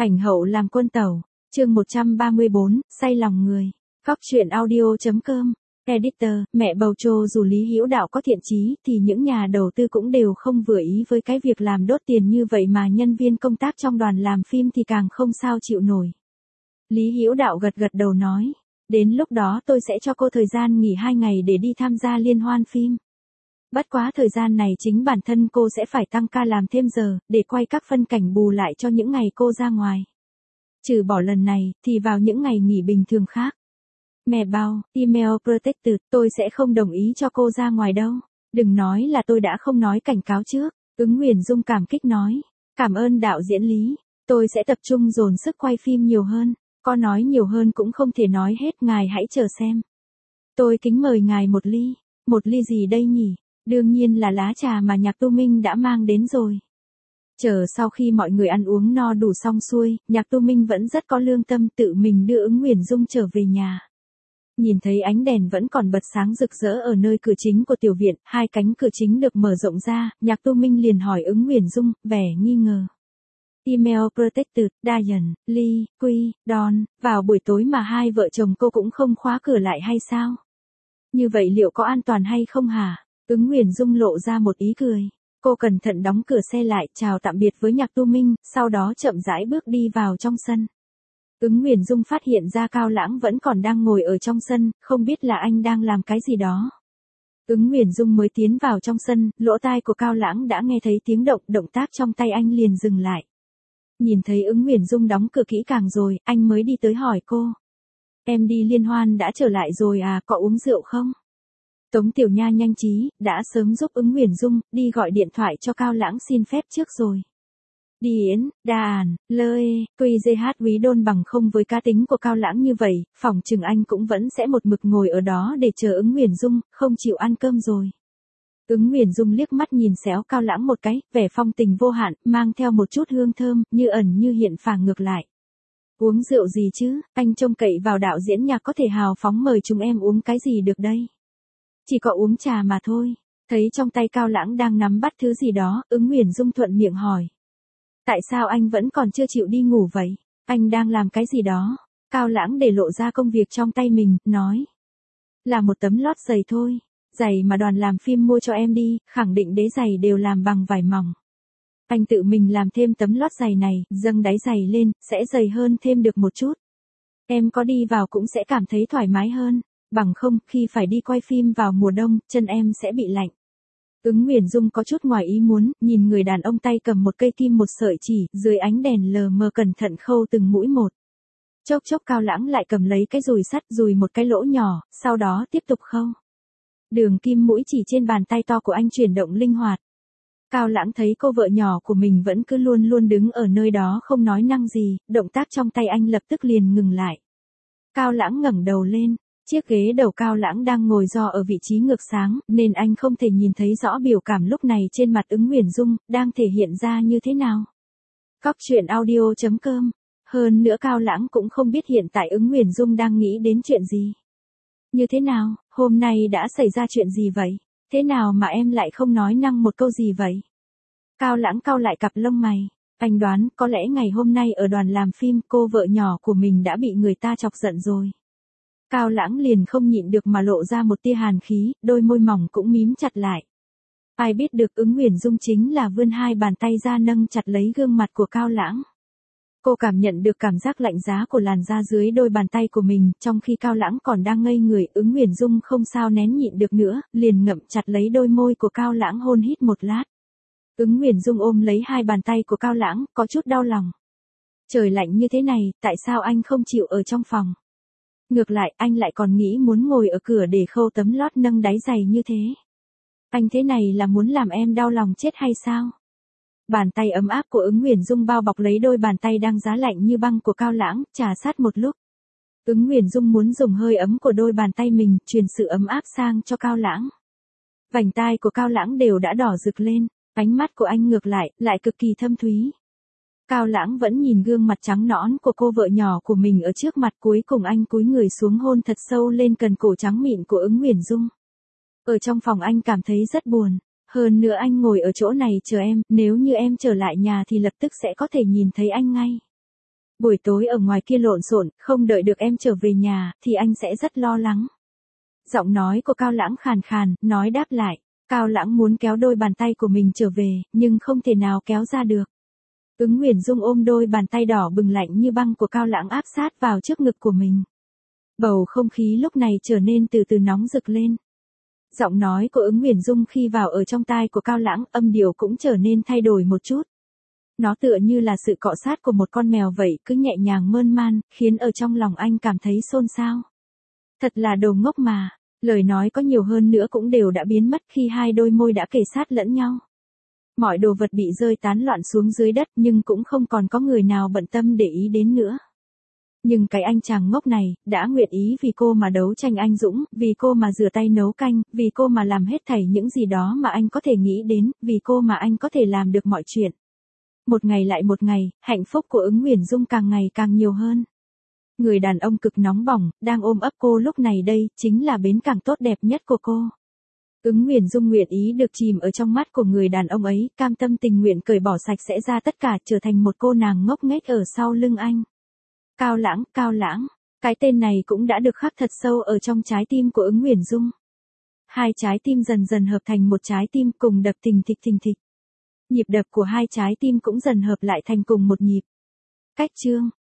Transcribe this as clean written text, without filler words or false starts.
Ảnh hậu làm quân tẩu, chương 134, say lòng người. Góc truyện audio.com. Editor, mẹ bầu trô dù Lý Hữu Đạo có thiện chí thì những nhà đầu tư cũng đều không vừa ý với cái việc làm đốt tiền như vậy mà nhân viên công tác trong đoàn làm phim thì càng không sao chịu nổi. Lý Hữu Đạo gật gật đầu nói, đến lúc đó tôi sẽ cho cô thời gian nghỉ 2 ngày để đi tham gia liên hoan phim. Bất quá thời gian này chính bản thân cô sẽ phải tăng ca làm thêm giờ, để quay các phân cảnh bù lại cho những ngày cô ra ngoài. Trừ bỏ lần này, thì vào những ngày nghỉ bình thường khác. Mẹ bao, email protected, tôi sẽ không đồng ý cho cô ra ngoài đâu. Đừng nói là tôi đã không nói cảnh cáo trước. Ứng Huyền Dung cảm kích nói. Cảm ơn đạo diễn Lý. Tôi sẽ tập trung dồn sức quay phim nhiều hơn. Có nói nhiều hơn cũng không thể nói hết, ngài hãy chờ xem. Tôi kính mời ngài một ly. Một ly gì đây nhỉ? Đương nhiên là lá trà mà Nhạc Tu Minh đã mang đến rồi. Chờ sau khi mọi người ăn uống no đủ xong xuôi, Nhạc Tu Minh vẫn rất có lương tâm tự mình đưa Ứng Huyền Dung trở về nhà. Nhìn thấy ánh đèn vẫn còn bật sáng rực rỡ ở nơi cửa chính của tiểu viện, 2 cánh cửa chính được mở rộng ra, Nhạc Tu Minh liền hỏi Ứng Huyền Dung, vẻ nghi ngờ. Email protected, Diane, Lee, Quy, Don, vào buổi tối mà 2 vợ chồng cô cũng không khóa cửa lại hay sao? Như vậy liệu có an toàn hay không hả? Ứng Huyền Dung lộ ra một ý cười. Cô cẩn thận đóng cửa xe lại, chào tạm biệt với Nhạc Tu Minh, sau đó chậm rãi bước đi vào trong sân. Ứng Huyền Dung phát hiện ra Cao Lãng vẫn còn đang ngồi ở trong sân, không biết là anh đang làm cái gì đó. Ứng Huyền Dung mới tiến vào trong sân, lỗ tai của Cao Lãng đã nghe thấy tiếng động tác trong tay anh liền dừng lại. Nhìn thấy Ứng Huyền Dung đóng cửa kỹ càng rồi, anh mới đi tới hỏi cô. Em đi liên hoan đã trở lại rồi à, có uống rượu không? Tống Tiểu Nha nhanh trí, đã sớm giúp Ứng Huyền Dung, đi gọi điện thoại cho Cao Lãng xin phép trước rồi. Điển, Đàn, Lê, QGH Quý Đôn bằng không với cá tính của Cao Lãng như vậy, phỏng chừng anh cũng vẫn sẽ một mực ngồi ở đó để chờ Ứng Huyền Dung, không chịu ăn cơm rồi. Ứng Huyền Dung liếc mắt nhìn xéo Cao Lãng một cái, vẻ phong tình vô hạn, mang theo một chút hương thơm, như ẩn như hiện phảng ngược lại. Uống rượu gì chứ, anh trông cậy vào đạo diễn Nhạc có thể hào phóng mời chúng em uống cái gì được đây? Chỉ có uống trà mà thôi. Thấy trong tay Cao Lãng đang nắm bắt thứ gì đó, Ứng Huyền Dung thuận miệng hỏi. Tại sao anh vẫn còn chưa chịu đi ngủ vậy? Anh đang làm cái gì đó? Cao Lãng để lộ ra công việc trong tay mình, nói. Là một tấm lót giày thôi. Giày mà đoàn làm phim mua cho em đi, khẳng định đế giày đều làm bằng vải mỏng. Anh tự mình làm thêm tấm lót giày này, dâng đáy giày lên, sẽ dày hơn thêm được một chút. Em có đi vào cũng sẽ cảm thấy thoải mái hơn. Bằng không, khi phải đi quay phim vào mùa đông, chân em sẽ bị lạnh. Ứng Huyền Dung có chút ngoài ý muốn, nhìn người đàn ông tay cầm một cây kim một sợi chỉ, dưới ánh đèn lờ mờ cẩn thận khâu từng mũi một. Chốc chốc Cao Lãng lại cầm lấy cái dùi sắt dùi một cái lỗ nhỏ, sau đó tiếp tục khâu. Đường kim mũi chỉ trên bàn tay to của anh chuyển động linh hoạt. Cao Lãng thấy cô vợ nhỏ của mình vẫn cứ luôn luôn đứng ở nơi đó không nói năng gì, động tác trong tay anh lập tức liền ngừng lại. Cao Lãng ngẩng đầu lên. Chiếc ghế đầu Cao Lãng đang ngồi do ở vị trí ngược sáng, nên anh không thể nhìn thấy rõ biểu cảm lúc này trên mặt Ứng Huyền Dung, đang thể hiện ra như thế nào. Góc truyện audio.com. Hơn nữa Cao Lãng cũng không biết hiện tại Ứng Huyền Dung đang nghĩ đến chuyện gì. Như thế nào, hôm nay đã xảy ra chuyện gì vậy? Thế nào mà em lại không nói năng một câu gì vậy? Cao Lãng cau lại cặp lông mày. Anh đoán có lẽ ngày hôm nay ở đoàn làm phim cô vợ nhỏ của mình đã bị người ta chọc giận rồi. Cao Lãng liền không nhịn được mà lộ ra một tia hàn khí, đôi môi mỏng cũng mím chặt lại. Ai biết được Ứng Huyền Dung chính là vươn 2 bàn tay ra nâng chặt lấy gương mặt của Cao Lãng. Cô cảm nhận được cảm giác lạnh giá của làn da dưới đôi bàn tay của mình, trong khi Cao Lãng còn đang ngây người, Ứng Huyền Dung không sao nén nhịn được nữa, liền ngậm chặt lấy đôi môi của Cao Lãng hôn hít một lát. Ứng Huyền Dung ôm lấy 2 bàn tay của Cao Lãng, có chút đau lòng. Trời lạnh như thế này, tại sao anh không chịu ở trong phòng? Ngược lại, anh lại còn nghĩ muốn ngồi ở cửa để khâu tấm lót nâng đáy giày như thế. Anh thế này là muốn làm em đau lòng chết hay sao? Bàn tay ấm áp của Ứng Huyền Dung bao bọc lấy đôi bàn tay đang giá lạnh như băng của Cao Lãng, trà sát một lúc. Ứng Huyền Dung muốn dùng hơi ấm của đôi bàn tay mình, truyền sự ấm áp sang cho Cao Lãng. Vành tai của Cao Lãng đều đã đỏ rực lên, ánh mắt của anh ngược lại cực kỳ thâm thúy. Cao Lãng vẫn nhìn gương mặt trắng nõn của cô vợ nhỏ của mình ở trước mặt, cuối cùng anh cúi người xuống hôn thật sâu lên cần cổ trắng mịn của Ứng Huyền Dung. Ở trong phòng anh cảm thấy rất buồn, hơn nữa anh ngồi ở chỗ này chờ em, nếu như em trở lại nhà thì lập tức sẽ có thể nhìn thấy anh ngay. Buổi tối ở ngoài kia lộn xộn, không đợi được em trở về nhà, thì anh sẽ rất lo lắng. Giọng nói của Cao Lãng khàn khàn, nói đáp lại. Cao Lãng muốn kéo đôi bàn tay của mình trở về, nhưng không thể nào kéo ra được. Ứng Uyển Dung ôm đôi bàn tay đỏ bừng lạnh như băng của Cao Lãng áp sát vào trước ngực của mình. Bầu không khí lúc này trở nên từ từ nóng rực lên. Giọng nói của Ứng Uyển Dung khi vào ở trong tai của Cao Lãng, âm điệu cũng trở nên thay đổi một chút. Nó tựa như là sự cọ sát của một con mèo vậy, cứ nhẹ nhàng mơn man, khiến ở trong lòng anh cảm thấy xôn xao. Thật là đồ ngốc mà, lời nói có nhiều hơn nữa cũng đều đã biến mất khi hai đôi môi đã kề sát lẫn nhau. Mọi đồ vật bị rơi tán loạn xuống dưới đất nhưng cũng không còn có người nào bận tâm để ý đến nữa. Nhưng cái anh chàng ngốc này, đã nguyện ý vì cô mà đấu tranh anh dũng, vì cô mà rửa tay nấu canh, vì cô mà làm hết thảy những gì đó mà anh có thể nghĩ đến, vì cô mà anh có thể làm được mọi chuyện. Một ngày lại một ngày, hạnh phúc của Ứng Uyển Dung càng ngày càng nhiều hơn. Người đàn ông cực nóng bỏng, đang ôm ấp cô lúc này đây, chính là bến cảng tốt đẹp nhất của cô. Ứng Uyển Dung nguyện ý được chìm ở trong mắt của người đàn ông ấy, cam tâm tình nguyện cởi bỏ sạch sẽ ra tất cả, trở thành một cô nàng ngốc nghếch ở sau lưng anh. Cao Lãng, Cao Lãng, cái tên này cũng đã được khắc thật sâu ở trong trái tim của Ứng Uyển Dung. Hai trái tim dần dần hợp thành một trái tim cùng đập thình thịch thình thịch. Nhịp đập của hai trái tim cũng dần hợp lại thành cùng một nhịp. Cách chương